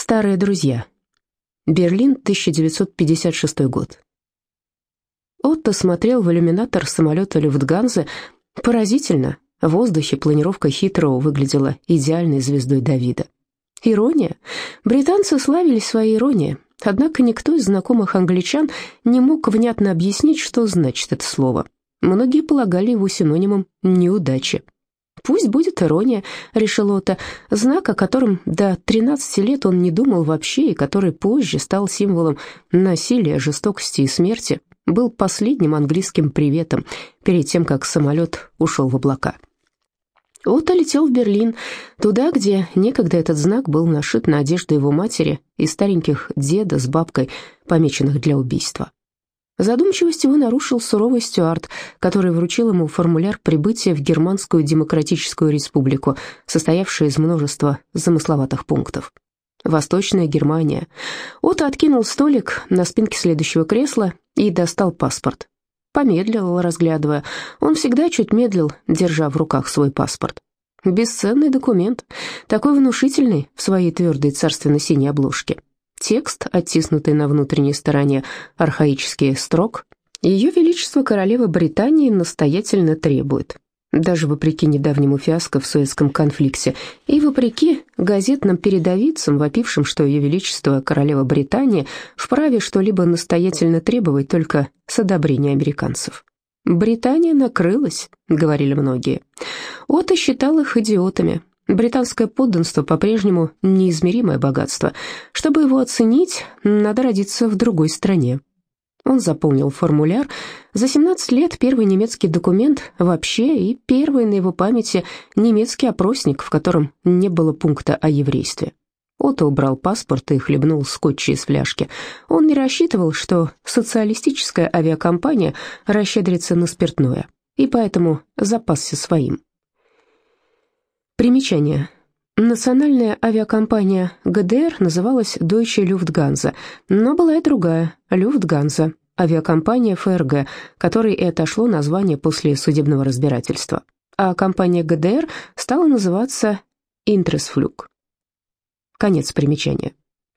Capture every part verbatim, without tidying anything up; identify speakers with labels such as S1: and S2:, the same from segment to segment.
S1: Старые друзья. Берлин, тысяча девятьсот пятьдесят шестой год. Отто смотрел в иллюминатор самолета Люфтганзы. Поразительно, в воздухе планировка Хитроу выглядела идеальной звездой Давида. Ирония? Британцы славились своей иронией, однако никто из знакомых англичан не мог внятно объяснить, что значит это слово. Многие полагали его синонимом неудачи. «Пусть будет ирония», — решил Отто, знак, о котором до тринадцати лет он не думал вообще и который позже стал символом насилия, жестокости и смерти, был последним английским приветом перед тем, как самолет ушел в облака. Отто летел в Берлин, туда, где некогда этот знак был нашит на одежду его матери и стареньких деда с бабкой, помеченных для убийства. Задумчивость его нарушил суровый стюард, который вручил ему формуляр прибытия в Германскую Демократическую Республику, состоявший из множества замысловатых пунктов. Восточная Германия. Отто откинул столик на спинке следующего кресла и достал паспорт. Помедлил, разглядывая. Он всегда чуть медлил, держа в руках свой паспорт. Бесценный документ, такой внушительный в своей твердой царственно-синей обложке. Текст, оттиснутый на внутренней стороне архаический строк, Ее Величество Королева Британии настоятельно требует. Даже вопреки недавнему фиаско в Суэцком конфликте и вопреки газетным передовицам, вопившим, что Ее Величество Королева Британии вправе что-либо настоятельно требовать только с одобрения американцев. «Британия накрылась», — говорили многие. Отто считал их идиотами. Британское подданство по-прежнему неизмеримое богатство. Чтобы его оценить, надо родиться в другой стране. Он заполнил формуляр. За семнадцать лет первый немецкий документ вообще и первый на его памяти немецкий опросник, в котором не было пункта о еврействе. Отто убрал паспорт и хлебнул скотча из фляжки. Он не рассчитывал, что социалистическая авиакомпания расщедрится на спиртное, и поэтому запасся своим. Примечание. Национальная авиакомпания ГДР называлась Deutsche Lufthansa, но была и другая, Lufthansa, авиакомпания ФРГ, которой и отошло название после судебного разбирательства. А компания ГДР стала называться Interesflug. Конец примечания.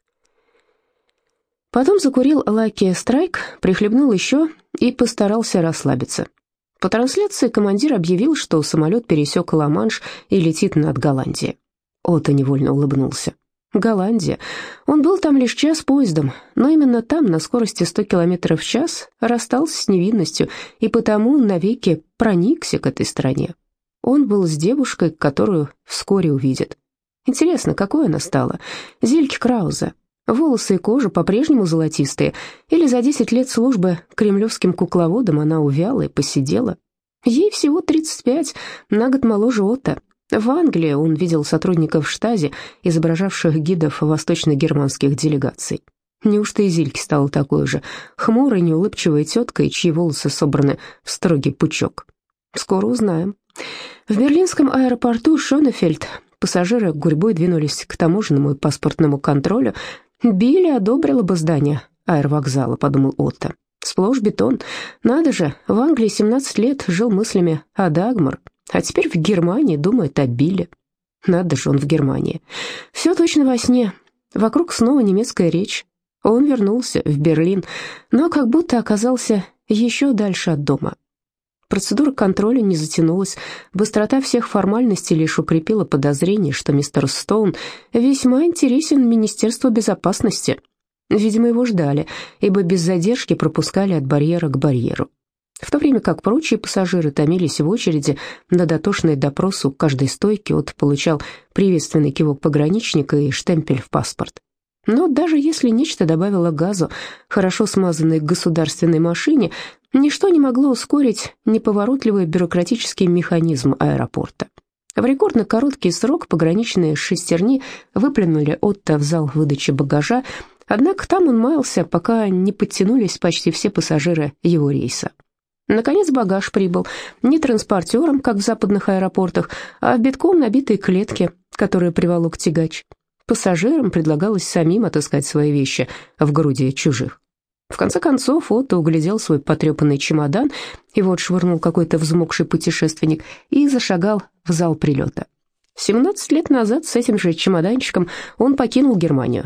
S1: Потом закурил Lucky Strike, прихлебнул еще и постарался расслабиться. По трансляции командир объявил, что самолет пересек Ла-Манш и летит над Голландией. Отто невольно улыбнулся. Голландия. Он был там лишь час поездом, но именно там, на скорости сто километров в час, расстался с невинностью и потому навеки проникся к этой стране. Он был с девушкой, которую вскоре увидит. Интересно, какой она стала? Зильке Краузе. Волосы и кожа по-прежнему золотистые, или за десять лет службы кремлевским кукловодом она увяла и посидела? Ей всего тридцать пять, на год моложе Отто. В Англии он видел сотрудников штази, изображавших гидов восточно-германских делегаций. Неужто и Зильке стала такой же, хмурой, неулыбчивой теткой, чьи волосы собраны в строгий пучок? Скоро узнаем. В берлинском аэропорту Шонефельд пассажиры гурьбой двинулись к таможенному и паспортному контролю. «Билли одобрила бы здание аэровокзала», — подумал Отто. «Сплошь бетон. Надо же, в Англии семнадцать лет жил мыслями о Дагмар, а теперь в Германии думает о Билле. Надо же, он в Германии. Все точно во сне. Вокруг снова немецкая речь. Он вернулся в Берлин, но как будто оказался еще дальше от дома». Процедура контроля не затянулась. Быстрота всех формальностей лишь укрепила подозрение, что мистер Стоун весьма интересен Министерству безопасности. Видимо, его ждали, ибо без задержки пропускали от барьера к барьеру. В то время как прочие пассажиры томились в очереди на дотошный допрос у каждой стойки, Отто получал приветственный кивок пограничника и штемпель в паспорт. Но даже если нечто добавило газу хорошо смазанной государственной машине, ничто не могло ускорить неповоротливый бюрократический механизм аэропорта. В рекордно короткий срок пограничные шестерни выплюнули Отто в зал выдачи багажа, однако там он маялся, пока не подтянулись почти все пассажиры его рейса. Наконец багаж прибыл не транспортером, как в западных аэропортах, а в битком набитой клетке, которую приволок тягач. Пассажирам предлагалось самим отыскать свои вещи в груди чужих. В конце концов Отто углядел свой потрепанный чемодан, его отшвырнул какой-то взмокший путешественник и зашагал в зал прилета. семнадцать лет назад с этим же чемоданчиком он покинул Германию.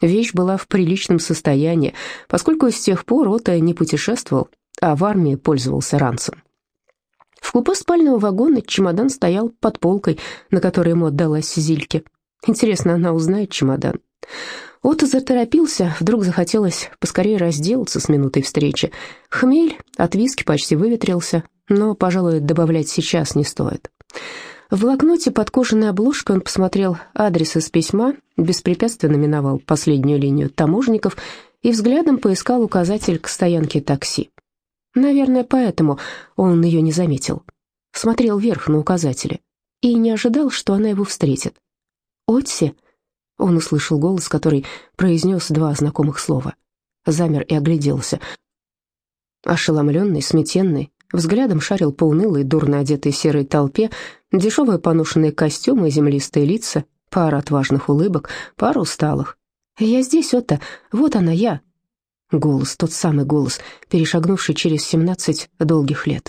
S1: Вещь была в приличном состоянии, поскольку с тех пор Отто не путешествовал, а в армии пользовался ранцем. В купе спального вагона чемодан стоял под полкой, на которой ему отдалась Зильке. Интересно, она узнает чемодан? Отто заторопился, вдруг захотелось поскорее разделаться с минутой встречи. Хмель от виски почти выветрился, но, пожалуй, добавлять сейчас не стоит. В блокноте под кожаной обложкой он посмотрел адрес из письма, беспрепятственно миновал последнюю линию таможенников и взглядом поискал указатель к стоянке такси. Наверное, поэтому он ее не заметил. Смотрел вверх на указатели и не ожидал, что она его встретит. «Отси?» Он услышал голос, который произнес два знакомых слова. Замер и огляделся. Ошеломленный, сметенный, взглядом шарил по унылой, дурно одетой серой толпе, дешевые поношенные костюмы, землистые лица, пара отважных улыбок, пара усталых. «Я здесь, Отто, вот она, я». Голос, тот самый голос, перешагнувший через семнадцать долгих лет.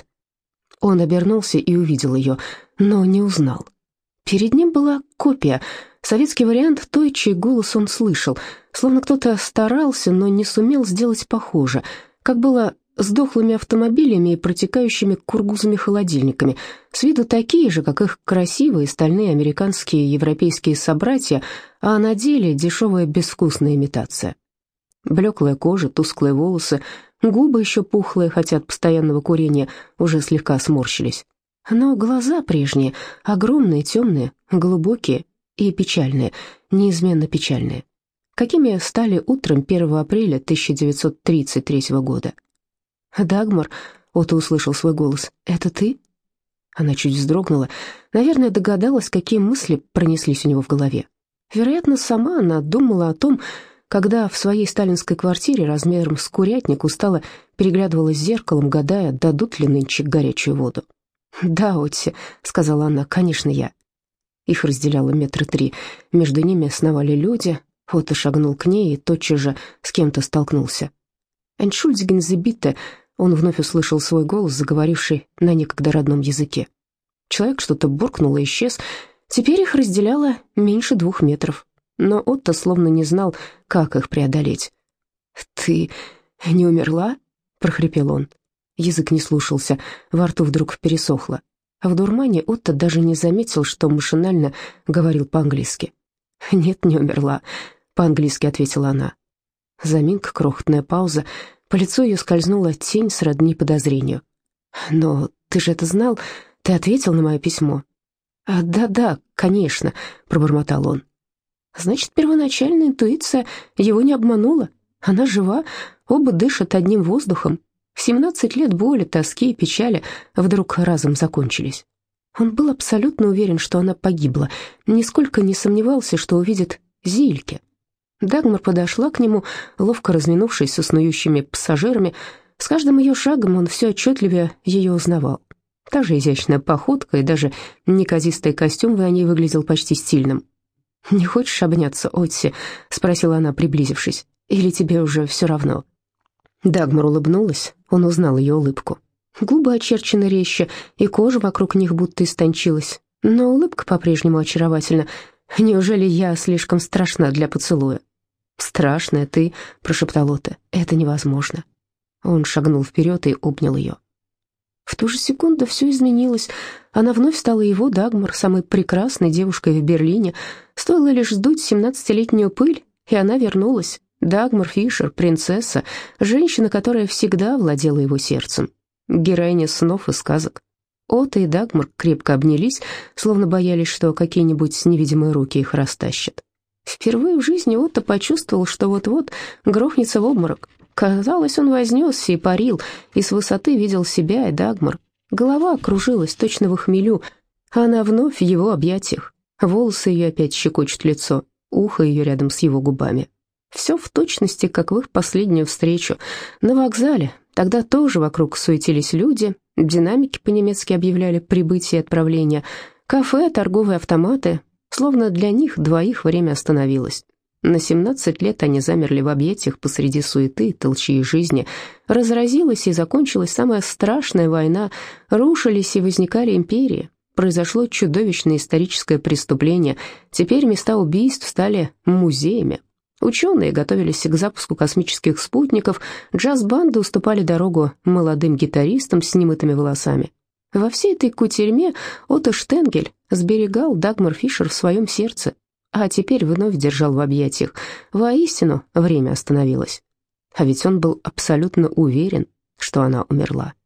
S1: Он обернулся и увидел ее, но не узнал. Перед ним была копия, советский вариант той, чей голос он слышал, словно кто-то старался, но не сумел сделать похоже, как было с дохлыми автомобилями и протекающими кургузами-холодильниками, с виду такие же, как их красивые стальные американские и европейские собратья, а на деле дешевая безвкусная имитация. Блеклая кожа, тусклые волосы, губы еще пухлые, хотя от постоянного курения уже слегка сморщились. Но глаза прежние, огромные, темные, глубокие и печальные, неизменно печальные, какими стали утром первого апреля тысяча девятьсот тридцать третьего года. «Дагмар», — Отто услышал свой голос, — «это ты?» Она чуть вздрогнула, наверное, догадалась, какие мысли пронеслись у него в голове. Вероятно, сама она думала о том, когда в своей сталинской квартире размером с курятник устало переглядывалась с зеркалом, гадая, дадут ли нынче горячую воду. «Да, Отси», — сказала она, — «конечно, я». Их разделяло метра три, между ними сновали люди, Отто шагнул к ней и тотчас же с кем-то столкнулся. «Entschuldigen Sie bitte», — он вновь услышал свой голос, заговоривший на некогда родном языке. Человек что-то буркнул и исчез, теперь их разделяло меньше двух метров. Но Отто словно не знал, как их преодолеть. «Ты не умерла?» — прохрипел он. Язык не слушался, во рту вдруг пересохло. А в дурмане Отто даже не заметил, что машинально говорил по-английски. «Нет, не умерла», — по-английски ответила она. За миг крохотная пауза, по лицу ее скользнула тень сродни подозрению. «Но ты же это знал, ты ответил на мое письмо». «А, да-да, конечно», — пробормотал он. Значит, первоначальная интуиция его не обманула. Она жива, оба дышат одним воздухом. В семнадцать лет боли, тоски и печали вдруг разом закончились. Он был абсолютно уверен, что она погибла, нисколько не сомневался, что увидит Зильке. Дагмар подошла к нему, ловко разминувшись со снующими пассажирами. С каждым ее шагом он все отчетливее ее узнавал. Та же изящная походка и даже неказистый костюм в ней выглядел почти стильным. «Не хочешь обняться, Отси?» — спросила она, приблизившись. «Или тебе уже все равно?» Дагмар улыбнулась, он узнал ее улыбку. Губы очерчены резче, и кожа вокруг них будто истончилась, но улыбка по-прежнему очаровательна. «Неужели я слишком страшна для поцелуя?» «Страшная ты», — прошептал Отто, — «это невозможно». Он шагнул вперед и обнял ее. В ту же секунду все изменилось. Она вновь стала его, Дагмар, самой прекрасной девушкой в Берлине. Стоило лишь сдуть семнадцатилетнюю пыль, и она вернулась. Дагмар Фишер, принцесса, женщина, которая всегда владела его сердцем. Героиня снов и сказок. Отто и Дагмар крепко обнялись, словно боялись, что какие-нибудь невидимые руки их растащат. Впервые в жизни Отто почувствовал, что вот-вот грохнется в обморок. Казалось, он вознесся и парил, и с высоты видел себя и Дагмар. Голова кружилась точно в хмелю, а она вновь в его объятиях. Волосы ее опять щекочут лицо, ухо ее рядом с его губами. Все в точности, как в их последнюю встречу. На вокзале, тогда тоже вокруг суетились люди, динамики по-немецки объявляли прибытие и отправление, кафе, торговые автоматы, словно для них двоих время остановилось. На семнадцать лет они замерли в объятиях посреди суеты, толчьи жизни. Разразилась и закончилась самая страшная война, рушились и возникали империи. Произошло чудовищное историческое преступление. Теперь места убийств стали музеями. Ученые готовились к запуску космических спутников, джаз-банды уступали дорогу молодым гитаристам с немытыми волосами. Во всей этой кутерьме Отто Штенгель сберегал Дагмар Фишер в своем сердце, а теперь вновь держал в объятиях. Воистину, время остановилось. А ведь он был абсолютно уверен, что она умерла.